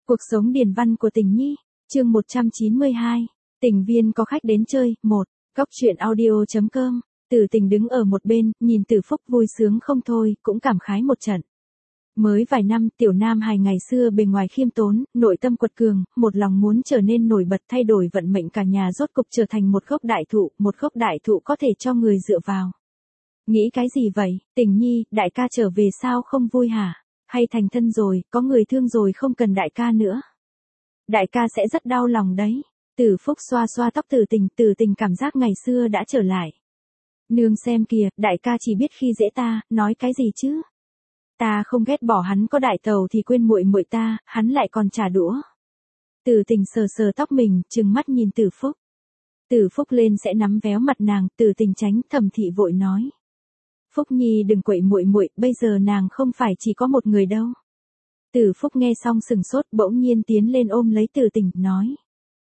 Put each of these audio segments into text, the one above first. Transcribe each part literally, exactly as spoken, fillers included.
Cuộc sống điền văn của Tình Nhi, chương một trăm chín mươi hai. Tình viên có khách đến chơi, một. Góc truyện audio chấm com. Tử Tình đứng ở một bên, nhìn Tử Phúc vui sướng không thôi, cũng cảm khái một trận. Mới vài năm, tiểu nam hài ngày xưa bề ngoài khiêm tốn, nội tâm quật cường, một lòng muốn trở nên nổi bật, thay đổi vận mệnh cả nhà, rốt cục trở thành một gốc đại thụ, một gốc đại thụ có thể cho người dựa vào. Nghĩ cái gì vậy, Tình Nhi, đại ca trở về sao không vui hả? Hay thành thân rồi, có người thương rồi không cần đại ca nữa. Đại ca sẽ rất đau lòng đấy. Tử Phúc xoa xoa tóc Tử Tình, Tử Tình cảm giác ngày xưa đã trở lại. Nương xem kìa, đại ca chỉ biết khi dễ ta, nói cái gì chứ? Ta không ghét bỏ hắn, có đại tàu thì quên muội muội ta, hắn lại còn trả đũa. Tử Tình sờ sờ tóc mình, trừng mắt nhìn Tử Phúc. Tử Phúc lên sẽ nắm véo mặt nàng, Tử Tình tránh, Thẩm Thị vội nói. Phúc Nhi đừng quậy muội muội, bây giờ nàng không phải chỉ có một người đâu. Tử Phúc nghe xong sừng sốt, bỗng nhiên tiến lên ôm lấy Tử Tình, nói.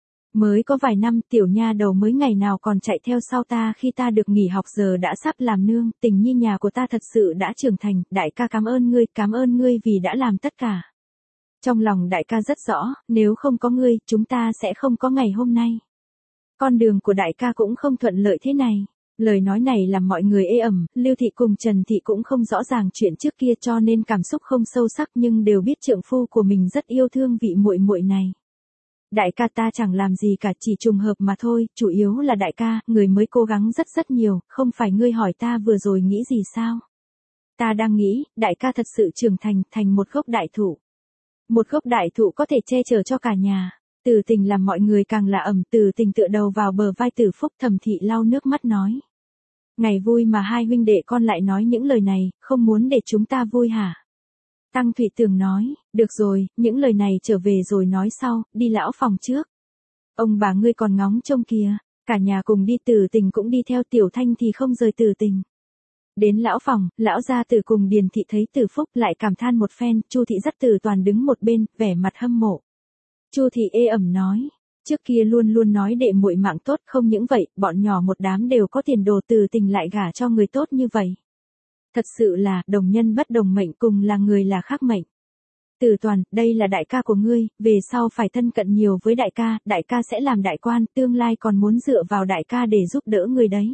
Mới có vài năm, tiểu nha đầu mới ngày nào còn chạy theo sau ta, khi ta được nghỉ học giờ đã sắp làm nương, Tình Nhi nhà của ta thật sự đã trưởng thành, đại ca cảm ơn ngươi, cảm ơn ngươi vì đã làm tất cả. Trong lòng đại ca rất rõ, nếu không có ngươi, chúng ta sẽ không có ngày hôm nay. Con đường của đại ca cũng không thuận lợi thế này. Lời nói này làm mọi người ê ẩm, Lưu Thị cùng Trần Thị cũng không rõ ràng chuyện trước kia cho nên cảm xúc không sâu sắc, nhưng đều biết trượng phu của mình rất yêu thương vị muội muội này. Đại ca ta chẳng làm gì cả, chỉ trùng hợp mà thôi, chủ yếu là đại ca, người mới cố gắng rất rất nhiều, không phải ngươi hỏi ta vừa rồi nghĩ gì sao? Ta đang nghĩ, đại ca thật sự trưởng thành, thành một gốc đại thụ. Một gốc đại thụ có thể che chở cho cả nhà. Tử Tình làm mọi người càng lạ ẩm, Tử Tình tựa đầu vào bờ vai Tử Phúc, Thẩm Thị lau nước mắt nói. Ngày vui mà hai huynh đệ con lại nói những lời này, không muốn để chúng ta vui hả? Tăng Thụy Tường nói, được rồi, những lời này trở về rồi nói sau, đi lão phòng trước. Ông bà ngươi còn ngóng trông kìa, cả nhà cùng đi, Tử Tình cũng đi theo, Tiểu Thanh thì không rời Tử Tình. Đến lão phòng, lão gia tử cùng Điền Thị thấy Tử Phúc lại cảm than một phen, Chu Thị dắt Tử Toàn đứng một bên, vẻ mặt hâm mộ. Chu Thị ê ẩm nói, trước kia luôn luôn nói đệ muội mạng tốt, không những vậy, bọn nhỏ một đám đều có tiền đồ, Tử Tình lại gả cho người tốt như vậy. Thật sự là, đồng nhân bất đồng mệnh, cùng là người là khác mệnh. Tử Toàn, đây là đại ca của ngươi, về sau phải thân cận nhiều với đại ca, đại ca sẽ làm đại quan, tương lai còn muốn dựa vào đại ca để giúp đỡ ngươi đấy.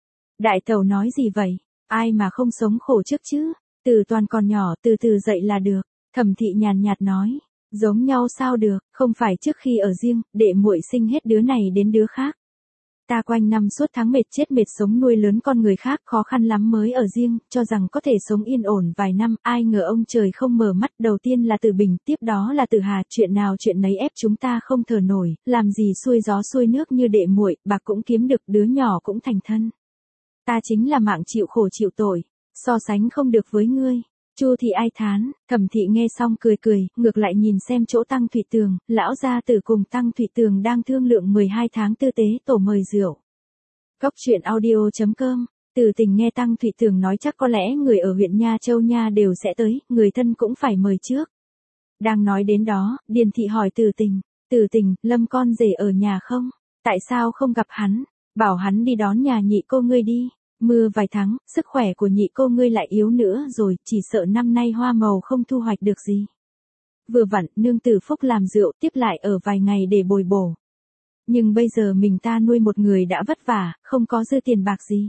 Đại tẩu nói gì vậy, ai mà không sống khổ trước chứ, Tử Toàn còn nhỏ, từ từ dậy là được. Thẩm Thị nhàn nhạt nói. Giống nhau sao được, không phải trước khi ở riêng, đệ muội sinh hết đứa này đến đứa khác. Ta quanh năm suốt tháng mệt chết mệt sống nuôi lớn con người khác, khó khăn lắm mới ở riêng, cho rằng có thể sống yên ổn vài năm, ai ngờ ông trời không mở mắt, đầu tiên là Từ Bình, tiếp đó là Từ Hà, chuyện nào chuyện nấy ép chúng ta không thở nổi, làm gì xuôi gió xuôi nước như đệ muội, bạc cũng kiếm được, đứa nhỏ cũng thành thân. Ta chính là mạng chịu khổ chịu tội, so sánh không được với ngươi. Chu Thị ai thán, Thẩm Thị nghe xong cười cười, ngược lại nhìn xem chỗ Tăng Thụy Tường, lão gia tử cùng Tăng Thụy Tường đang thương lượng mười hai tháng tư tế tổ mời rượu. Góc truyện audio chấm com. Tử Tình nghe Tăng Thụy Tường nói chắc có lẽ người ở huyện Nha Châu Nha đều sẽ tới, người thân cũng phải mời trước. Đang nói đến đó, Điền Thị hỏi Tử Tình, Tử Tình, Lâm con rể ở nhà không? Tại sao không gặp hắn? Bảo hắn đi đón nhà nhị cô ngươi đi. Mưa vài tháng, sức khỏe của nhị cô ngươi lại yếu nữa rồi, chỉ sợ năm nay hoa màu không thu hoạch được gì. Vừa vặn, nương Tử Phúc làm rượu tiếp lại ở vài ngày để bồi bổ. Nhưng bây giờ mình ta nuôi một người đã vất vả, không có dư tiền bạc gì.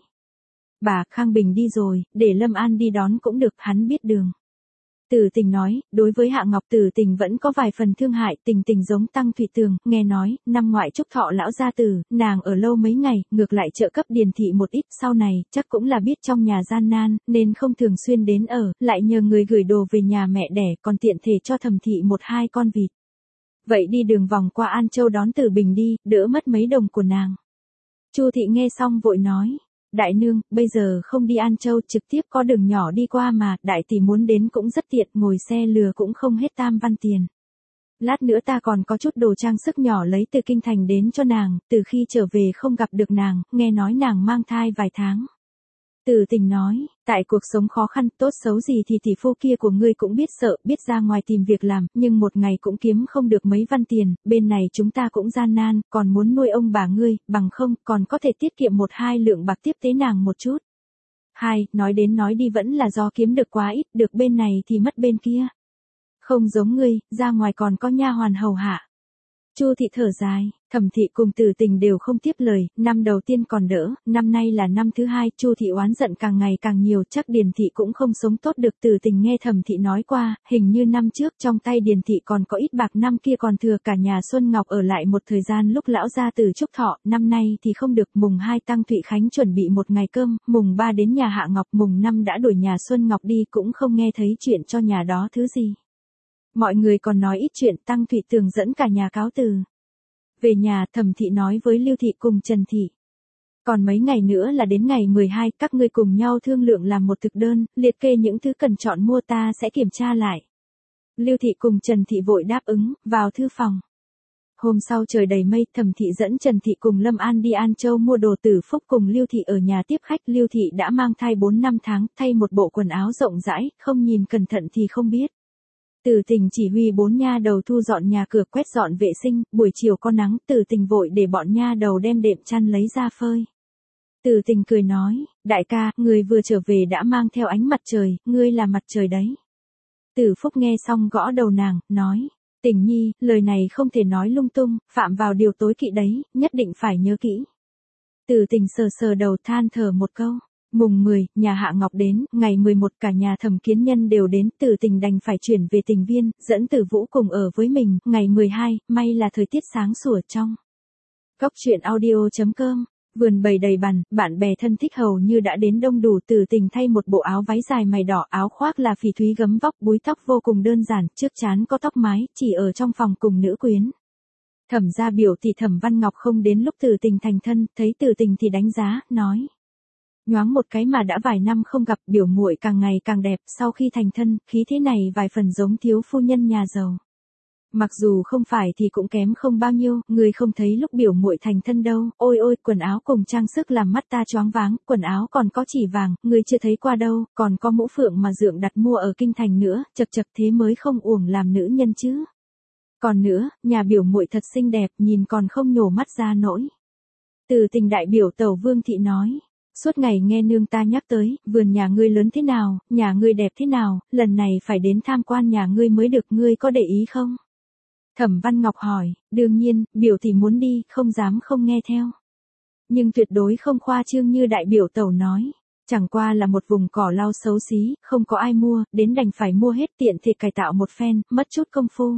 Bà, Khang Bình đi rồi, để Lâm An đi đón cũng được, hắn biết đường. Tử Tình nói, đối với Hạ Ngọc Tử Tình vẫn có vài phần thương hại, Tình Tình giống Tăng Thụy Tường, nghe nói, năm ngoại chúc thọ lão gia tử, nàng ở lâu mấy ngày, ngược lại trợ cấp Điền Thị một ít, sau này, chắc cũng là biết trong nhà gian nan, nên không thường xuyên đến ở, lại nhờ người gửi đồ về nhà mẹ đẻ, còn tiện thể cho Thẩm Thị một hai con vịt. Vậy đi đường vòng qua An Châu đón Tử Bình đi, đỡ mất mấy đồng của nàng. Chu Thị nghe xong vội nói. Đại nương, bây giờ không đi An Châu, trực tiếp có đường nhỏ đi qua mà, đại tỷ muốn đến cũng rất tiện, ngồi xe lừa cũng không hết tam văn tiền. Lát nữa ta còn có chút đồ trang sức nhỏ lấy từ kinh thành đến cho nàng, từ khi trở về không gặp được nàng, nghe nói nàng mang thai vài tháng. Tử Tình nói, tại cuộc sống khó khăn, tốt xấu gì thì tỷ phu kia của ngươi cũng biết sợ, biết ra ngoài tìm việc làm, nhưng một ngày cũng kiếm không được mấy văn tiền, bên này chúng ta cũng gian nan, còn muốn nuôi ông bà ngươi, bằng không, còn có thể tiết kiệm một hai lượng bạc tiếp tế nàng một chút. Hai, nói đến nói đi vẫn là do kiếm được quá ít, được bên này thì mất bên kia. Không giống ngươi, ra ngoài còn có nha hoàn hầu hạ. Chu thị thở dài, Thẩm thị cùng Từ Tình đều không tiếp lời, năm đầu tiên còn đỡ, năm nay là năm thứ hai, Chu thị oán giận càng ngày càng nhiều, chắc Điền thị cũng không sống tốt được. Từ Tình nghe Thẩm thị nói qua, hình như năm trước trong tay Điền thị còn có ít bạc, năm kia còn thừa, cả nhà Xuân Ngọc ở lại một thời gian lúc lão gia tử chúc thọ, năm nay thì không được. Mùng hai Tăng Thụy Khánh chuẩn bị một ngày cơm, mùng ba đến nhà Hạ Ngọc, mùng năm đã đuổi nhà Xuân Ngọc đi, cũng không nghe thấy chuyện cho nhà đó thứ gì. Mọi người còn nói ít chuyện, Tăng Thụy Tường dẫn cả nhà cáo từ. Về nhà, Thẩm thị nói với Lưu thị cùng Trần thị. Còn mấy ngày nữa là đến ngày mười hai, các ngươi cùng nhau thương lượng làm một thực đơn, liệt kê những thứ cần chọn mua, ta sẽ kiểm tra lại. Lưu thị cùng Trần thị vội đáp ứng, vào thư phòng. Hôm sau trời đầy mây, Thẩm thị dẫn Trần thị cùng Lâm An đi An Châu mua đồ. Tử Phúc cùng Lưu thị ở nhà tiếp khách. Lưu thị đã mang thai bốn năm tháng, thay một bộ quần áo rộng rãi, không nhìn cẩn thận thì không biết. Từ Tình chỉ huy bốn nha đầu thu dọn nhà cửa, quét dọn vệ sinh, buổi chiều có nắng, Từ Tình vội để bọn nha đầu đem đệm chăn lấy ra phơi. Từ Tình cười nói, đại ca, người vừa trở về đã mang theo ánh mặt trời, ngươi là mặt trời đấy. Tử Phúc nghe xong gõ đầu nàng, nói, Tình nhi, lời này không thể nói lung tung, phạm vào điều tối kỵ đấy, nhất định phải nhớ kỹ. Từ Tình sờ sờ đầu than thở một câu. Mùng mười, nhà Hạ Ngọc đến, ngày mười một cả nhà Thẩm Kiến Nhân đều đến, Từ Tình đành phải chuyển về Tình Viên, dẫn Từ Vũ cùng ở với mình, ngày mười hai, may là thời tiết sáng sủa trong. Cốc truyện audio chấm com, vườn bày đầy bàn, bạn bè thân thích hầu như đã đến đông đủ. Từ Tình thay một bộ áo váy dài mày đỏ, áo khoác là phỉ thúy gấm vóc, búi tóc vô cùng đơn giản, trước trán có tóc mái, chỉ ở trong phòng cùng nữ quyến. Thẩm gia biểu thì Thẩm Văn Ngọc không đến lúc Từ Tình thành thân, thấy Từ Tình thì đánh giá, nói. Nhoáng một cái mà đã vài năm không gặp, biểu muội càng ngày càng đẹp, sau khi thành thân, khí thế này vài phần giống thiếu phu nhân nhà giàu. Mặc dù không phải thì cũng kém không bao nhiêu, người không thấy lúc biểu muội thành thân đâu, ôi ôi, quần áo cùng trang sức làm mắt ta choáng váng, quần áo còn có chỉ vàng, người chưa thấy qua đâu, còn có mũ phượng mà dượng đặt mua ở kinh thành nữa, chật chật thế mới không uổng làm nữ nhân chứ. Còn nữa, nhà biểu muội thật xinh đẹp, nhìn còn không nhổ mắt ra nỗi. Từ Tình đại biểu tẩu Vương thị nói. Suốt ngày nghe nương ta nhắc tới, vườn nhà ngươi lớn thế nào, nhà ngươi đẹp thế nào, lần này phải đến tham quan nhà ngươi mới được, ngươi có để ý không? Thẩm Văn Ngọc hỏi, đương nhiên, biểu thì muốn đi, không dám không nghe theo. Nhưng tuyệt đối không khoa trương như đại biểu tẩu nói. Chẳng qua là một vùng cỏ lau xấu xí, không có ai mua, đến đành phải mua hết, tiện thể cải tạo một phen, mất chút công phu.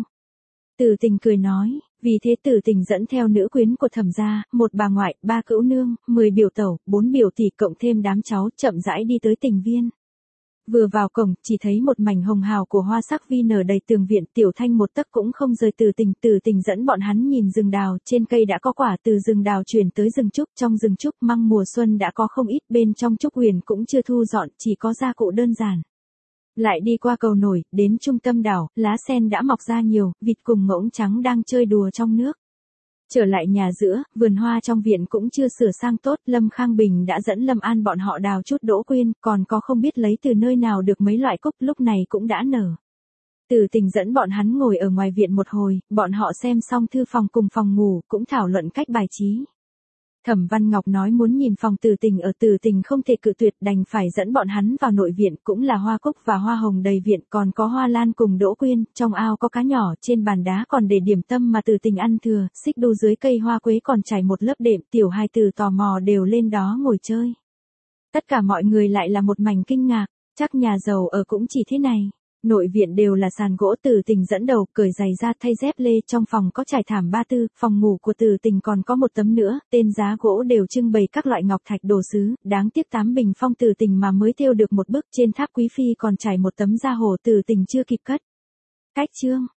Từ Tình cười nói, vì thế Từ Tình dẫn theo nữ quyến của Thẩm gia, một bà ngoại, ba cữu nương, mười biểu tẩu, bốn biểu tỷ cộng thêm đám cháu, chậm rãi đi tới Tình Viên. Vừa vào cổng, chỉ thấy một mảnh hồng hào của hoa sắc vi nở đầy tường viện, Tiểu Thanh một tấc cũng không rời Từ Tình. Từ Tình dẫn bọn hắn nhìn rừng đào, trên cây đã có quả, từ rừng đào chuyển tới rừng trúc, trong rừng trúc măng mùa xuân đã có không ít, bên trong trúc huyền cũng chưa thu dọn, chỉ có gia cụ đơn giản. Lại đi qua cầu nổi, đến trung tâm đảo, lá sen đã mọc ra nhiều, vịt cùng ngỗng trắng đang chơi đùa trong nước. Trở lại nhà giữa, vườn hoa trong viện cũng chưa sửa sang tốt, Lâm Khang Bình đã dẫn Lâm An bọn họ đào chút đỗ quyên, còn có không biết lấy từ nơi nào được mấy loại cúc, lúc này cũng đã nở. Từ Tình dẫn bọn hắn ngồi ở ngoài viện một hồi, bọn họ xem xong thư phòng cùng phòng ngủ, cũng thảo luận cách bài trí. Thẩm Văn Ngọc nói muốn nhìn phòng Từ Tình ở, Từ Tình không thể cự tuyệt, đành phải dẫn bọn hắn vào nội viện, cũng là hoa cúc và hoa hồng đầy viện, còn có hoa lan cùng đỗ quyên, trong ao có cá nhỏ, trên bàn đá còn để điểm tâm mà Từ Tình ăn thừa, xích đu dưới cây hoa quế còn trải một lớp đệm, tiểu hài tử tò mò đều lên đó ngồi chơi. Tất cả mọi người lại là một mảnh kinh ngạc, chắc nhà giàu ở cũng chỉ thế này. Nội viện đều là sàn gỗ. Từ Tình dẫn đầu, cởi giày ra thay dép lê, trong phòng có trải thảm ba tư, phòng ngủ của Từ Tình còn có một tấm nữa, tên giá gỗ đều trưng bày các loại ngọc thạch đồ sứ, đáng tiếc tám bình phong Từ Tình mà mới thêu được một bức, trên tháp quý phi còn trải một tấm da hồ Từ Tình chưa kịp cất. Cách chương